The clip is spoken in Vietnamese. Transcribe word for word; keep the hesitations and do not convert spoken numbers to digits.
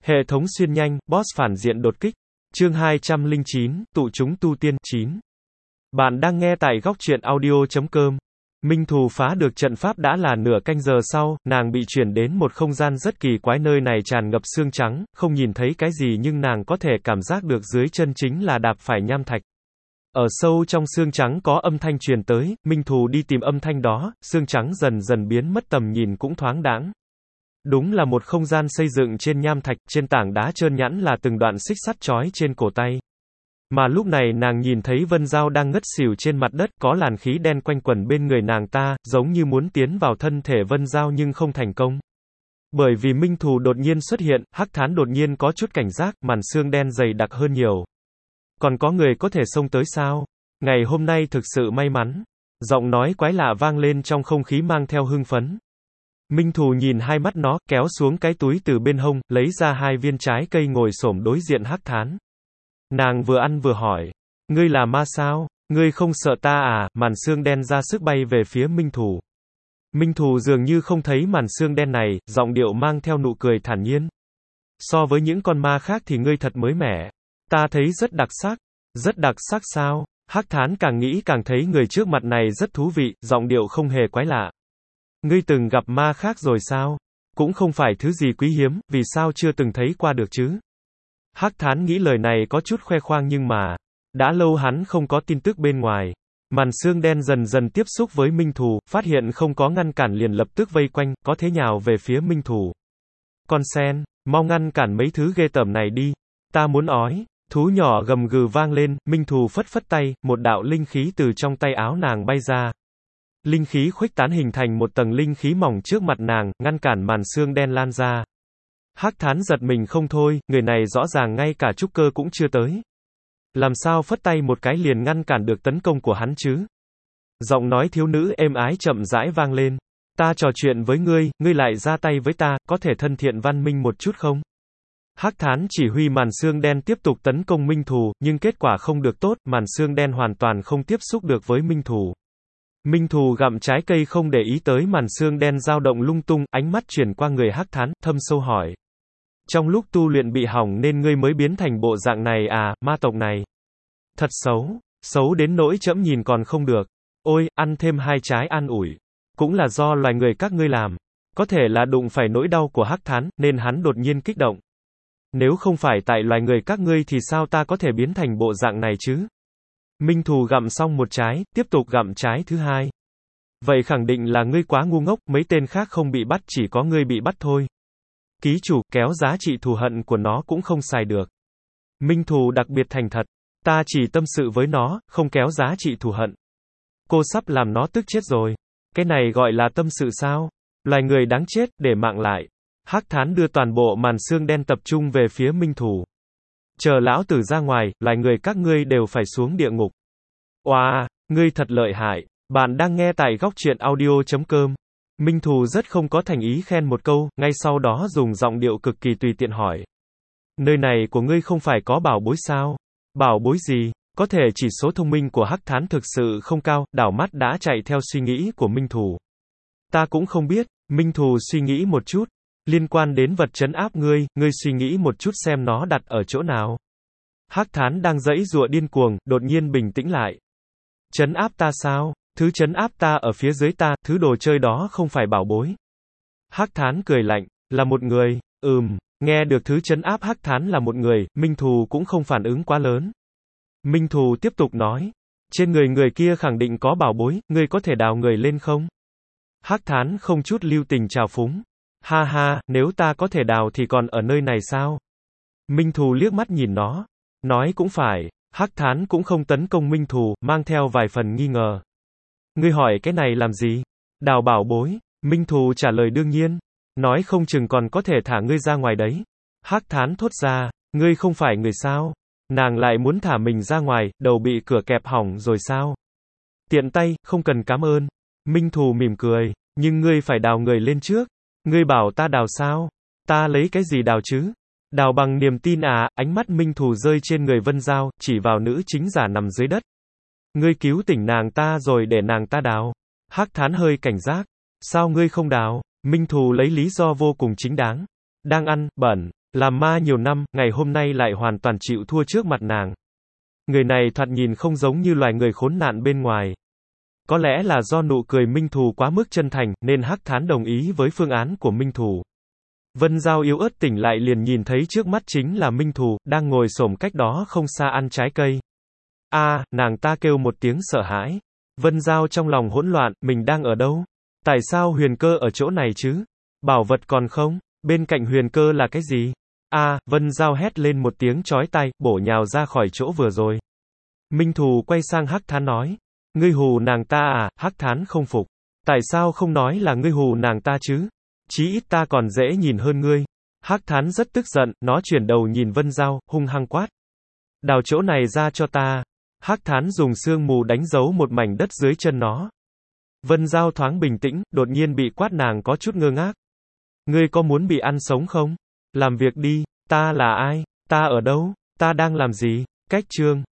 Hệ thống xuyên nhanh, boss phản diện đột kích. Chương hai trăm lẻ chín, tụ chúng tu tiên, chín. Bạn đang nghe tại góc truyện audio chấm com. Minh Thù phá được trận pháp đã là nửa canh giờ sau, nàng bị chuyển đến một không gian rất kỳ quái, nơi này tràn ngập xương trắng, không nhìn thấy cái gì nhưng nàng có thể cảm giác được dưới chân chính là đạp phải nham thạch. Ở sâu trong xương trắng có âm thanh truyền tới, Minh Thù đi tìm âm thanh đó, xương trắng dần dần biến mất, tầm nhìn cũng thoáng đãng. Đúng là một không gian xây dựng trên nham thạch, trên tảng đá trơn nhẵn là từng đoạn xích sắt trói trên cổ tay. Mà lúc này nàng nhìn thấy Vân Dao đang ngất xỉu trên mặt đất, có làn khí đen quanh quẩn bên người nàng ta, giống như muốn tiến vào thân thể Vân Dao nhưng không thành công. Bởi vì Minh Thù đột nhiên xuất hiện, Hắc Thán đột nhiên có chút cảnh giác, màn xương đen dày đặc hơn nhiều. Còn có người có thể xông tới sao? Ngày hôm nay thực sự may mắn. Giọng nói quái lạ vang lên trong không khí mang theo hưng phấn. Minh Thù nhìn hai mắt nó, kéo xuống cái túi từ bên hông, lấy ra hai viên trái cây ngồi xổm đối diện Hắc Thán. Nàng vừa ăn vừa hỏi, ngươi là ma sao? Ngươi không sợ ta à? Màn xương đen ra sức bay về phía Minh Thù. Minh Thù dường như không thấy màn xương đen này, giọng điệu mang theo nụ cười thản nhiên. So với những con ma khác thì ngươi thật mới mẻ. Ta thấy rất đặc sắc. Rất đặc sắc sao? Hắc Thán càng nghĩ càng thấy người trước mặt này rất thú vị, giọng điệu không hề quái lạ. Ngươi từng gặp ma khác rồi sao? Cũng không phải thứ gì quý hiếm, vì sao chưa từng thấy qua được chứ? Hắc Thán nghĩ lời này có chút khoe khoang nhưng mà, đã lâu hắn không có tin tức bên ngoài. Màn xương đen dần dần tiếp xúc với Minh Thù, phát hiện không có ngăn cản liền lập tức vây quanh, có thế nhào về phía Minh Thù. Con sen, mau ngăn cản mấy thứ ghê tởm này đi. Ta muốn ói. Thú nhỏ gầm gừ vang lên, Minh Thù phất phất tay, một đạo linh khí từ trong tay áo nàng bay ra. Linh khí khuếch tán hình thành một tầng linh khí mỏng trước mặt nàng, ngăn cản màn xương đen lan ra. Hắc Thán giật mình không thôi, người này rõ ràng ngay cả trúc cơ cũng chưa tới. Làm sao phất tay một cái liền ngăn cản được tấn công của hắn chứ? Giọng nói thiếu nữ êm ái chậm rãi vang lên. Ta trò chuyện với ngươi, ngươi lại ra tay với ta, có thể thân thiện văn minh một chút không? Hắc Thán chỉ huy màn xương đen tiếp tục tấn công Minh Thù, nhưng kết quả không được tốt, màn xương đen hoàn toàn không tiếp xúc được với Minh Thù. Minh Thù gặm trái cây không để ý tới màn xương đen dao động lung tung, ánh mắt chuyển qua người Hắc Thán, thâm sâu hỏi. Trong lúc tu luyện bị hỏng nên ngươi mới biến thành bộ dạng này à, ma tộc này? Thật xấu, xấu đến nỗi trẫm nhìn còn không được. Ôi, ăn thêm hai trái an ủi. Cũng là do loài người các ngươi làm. Có thể là đụng phải nỗi đau của Hắc Thán, nên hắn đột nhiên kích động. Nếu không phải tại loài người các ngươi thì sao ta có thể biến thành bộ dạng này chứ? Minh Thù gặm xong một trái, tiếp tục gặm trái thứ hai. Vậy khẳng định là ngươi quá ngu ngốc, mấy tên khác không bị bắt, chỉ có ngươi bị bắt thôi. Ký chủ, kéo giá trị thù hận của nó cũng không xài được. Minh Thù đặc biệt thành thật. Ta chỉ tâm sự với nó, không kéo giá trị thù hận. Cô sắp làm nó tức chết rồi. Cái này gọi là tâm sự sao? Loài người đáng chết, để mạng lại. Hắc Thán đưa toàn bộ màn xương đen tập trung về phía Minh Thù. Chờ lão tử ra ngoài, loài người các ngươi đều phải xuống địa ngục. Oa, ngươi thật lợi hại. Bạn đang nghe tại góc truyện audio chấm com. Minh Thù rất không có thành ý khen một câu, ngay sau đó dùng giọng điệu cực kỳ tùy tiện hỏi. Nơi này của ngươi không phải có bảo bối sao? Bảo bối gì? Có thể chỉ số thông minh của Hắc Thán thực sự không cao, đảo mắt đã chạy theo suy nghĩ của Minh Thù. Ta cũng không biết. Minh Thù suy nghĩ một chút. Liên quan đến vật trấn áp ngươi, ngươi suy nghĩ một chút xem nó đặt ở chỗ nào. Hắc Thán đang giãy giụa điên cuồng, đột nhiên bình tĩnh lại. Trấn áp ta sao? Thứ trấn áp ta ở phía dưới ta, thứ đồ chơi đó không phải bảo bối. Hắc Thán cười lạnh, là một người, ừm, nghe được thứ trấn áp Hắc Thán là một người, Minh Thù cũng không phản ứng quá lớn. Minh Thù tiếp tục nói, trên người người kia khẳng định có bảo bối, ngươi có thể đào người lên không? Hắc Thán không chút lưu tình trào phúng. Ha ha, nếu ta có thể đào thì còn ở nơi này sao? Minh Thù liếc mắt nhìn nó. Nói cũng phải, Hắc Thán cũng không tấn công Minh Thù, mang theo vài phần nghi ngờ. Ngươi hỏi cái này làm gì? Đào bảo bối. Minh Thù trả lời đương nhiên. Nói không chừng còn có thể thả ngươi ra ngoài đấy. Hắc Thán thốt ra, ngươi không phải người sao? Nàng lại muốn thả mình ra ngoài, đầu bị cửa kẹp hỏng rồi sao? Tiện tay, không cần cảm ơn. Minh Thù mỉm cười, nhưng ngươi phải đào người lên trước. Ngươi bảo ta đào sao? Ta lấy cái gì đào chứ? Đào bằng niềm tin à? Ánh mắt Minh Thù rơi trên người Vân Dao, chỉ vào nữ chính giả nằm dưới đất. Ngươi cứu tỉnh nàng ta rồi để nàng ta đào. Hắc Thán hơi cảnh giác. Sao ngươi không đào? Minh Thù lấy lý do vô cùng chính đáng. Đang ăn, bẩn. Làm ma nhiều năm, ngày hôm nay lại hoàn toàn chịu thua trước mặt nàng. Người này thoạt nhìn không giống như loài người khốn nạn bên ngoài. Có lẽ là do nụ cười Minh Thù quá mức chân thành, nên Hắc Thán đồng ý với phương án của Minh Thù. Vân Giao yếu ớt tỉnh lại liền nhìn thấy trước mắt chính là Minh Thù, đang ngồi xổm cách đó không xa ăn trái cây. A, à, nàng ta kêu một tiếng sợ hãi. Vân Giao trong lòng hỗn loạn, mình đang ở đâu? Tại sao Huyền Cơ ở chỗ này chứ? Bảo vật còn không? Bên cạnh Huyền Cơ là cái gì? A, à, Vân Giao hét lên một tiếng chói tai, bổ nhào ra khỏi chỗ vừa rồi. Minh Thù quay sang Hắc Thán nói. Ngươi hù nàng ta à? Hắc Thán không phục. Tại sao không nói là ngươi hù nàng ta chứ? Chí ít ta còn dễ nhìn hơn ngươi. Hắc Thán rất tức giận, nó chuyển đầu nhìn Vân Giao, hung hăng quát. Đào chỗ này ra cho ta. Hắc Thán dùng sương mù đánh dấu một mảnh đất dưới chân nó. Vân Giao thoáng bình tĩnh, đột nhiên bị quát nàng có chút ngơ ngác. Ngươi có muốn bị ăn sống không? Làm việc đi. Ta là ai? Ta ở đâu? Ta đang làm gì? Cách chương